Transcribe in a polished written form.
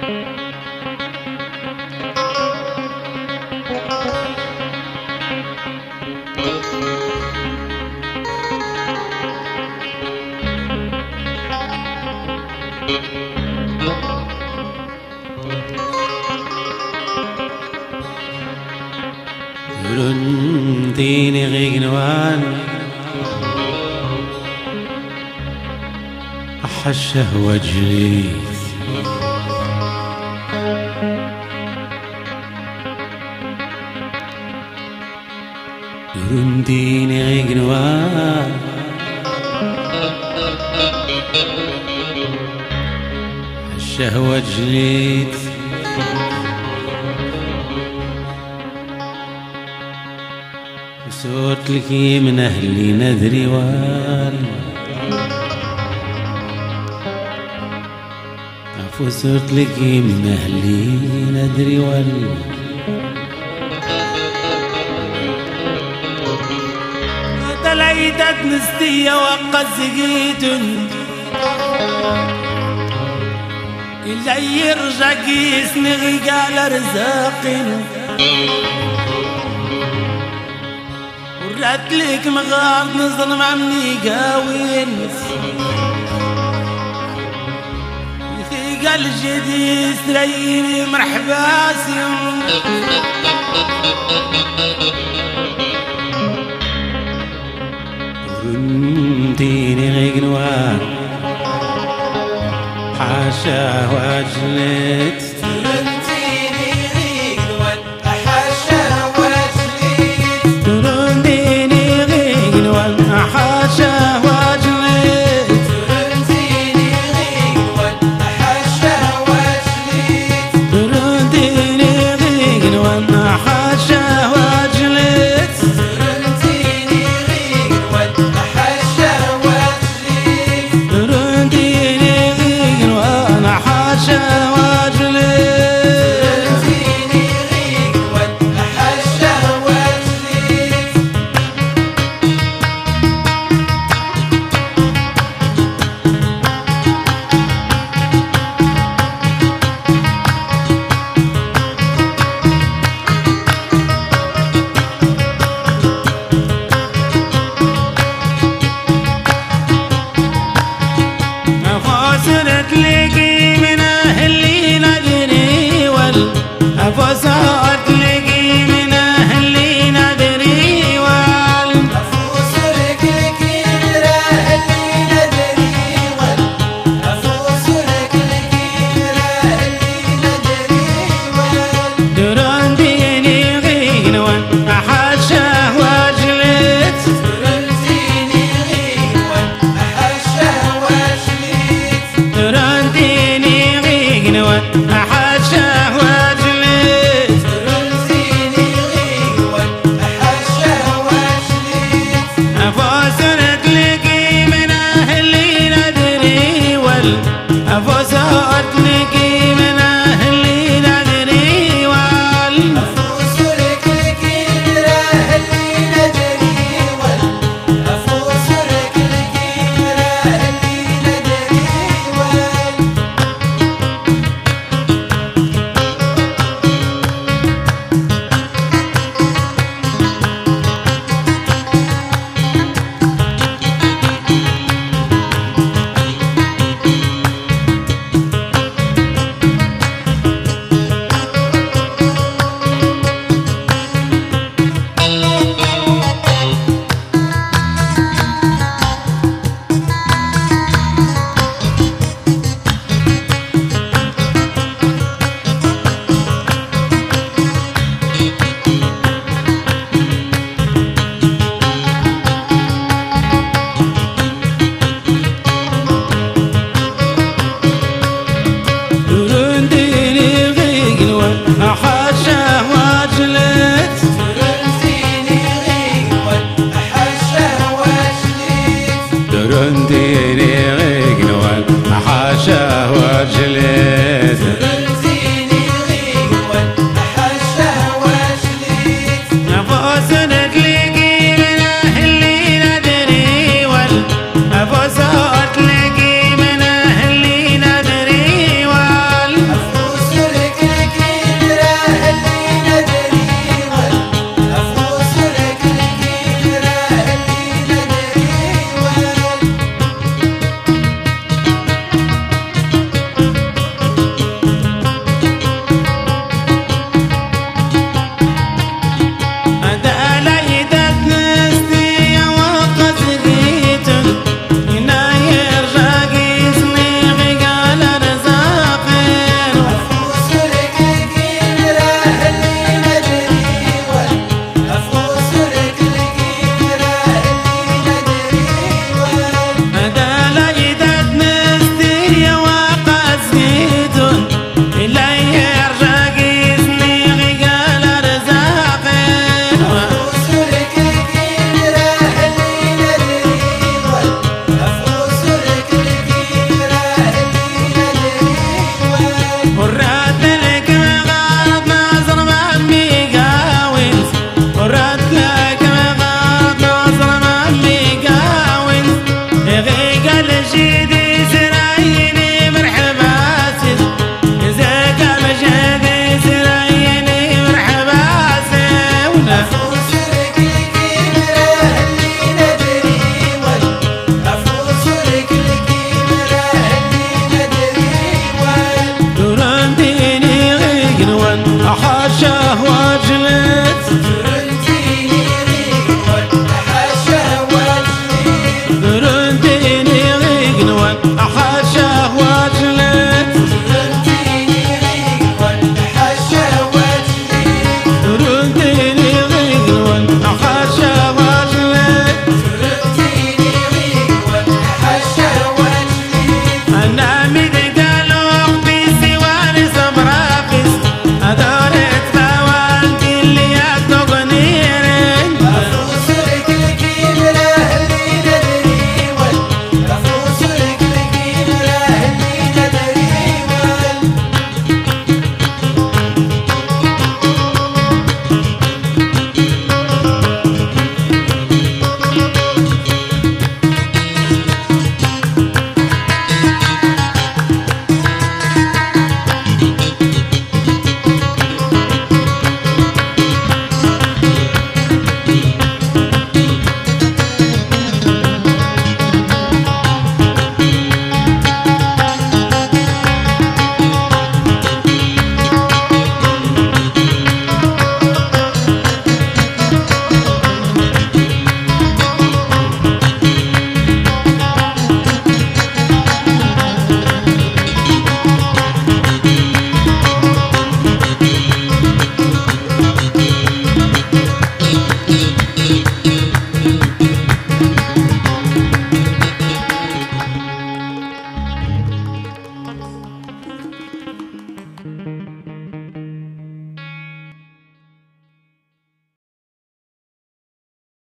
ديني غينوان أحشه وجريت ديني غينوان أحشه وجريت صوت لك من أهلي ندري عفو صوت لك من أهلي ندري تليتت نستي وقد زقيت اللي يرجع قيسني قال رزاقي وراتلك مغار نظلم عمني قاوين ثقل جديد تريني مرحبا سيم ديني غيقنوان حاشا واجلت حاشا واجلت ترنديني غيقوان حاشا واجلت ترنديني غيقوان حاشا واجلت ترنديني غيقوان حاشا واجلت ترنديني غيقوان حاشا واجلت تلاقي من أهلي ندري أفوسات تلاقي من أهلي ندري أفوسك لكي من أهلي ندري أفوسك لكي من أهلي ندري ترنديني غينوان حاشا واجلت ترنديني غيقوان حاشا واجلت ترنديني غينوان حاشا واجلت ترنديني غيقوان حاشا واجلت أفوسات تلاقي من أهلي ندري أفوسات تلاقي من أهلي ندري أفوسك لكي من أهلي ندري أفوسك لكي من أهلي ندري حاشا واجلت ترنديني غيقوان حاشا واجلت ترنديني غيقنوان حاشا واجلت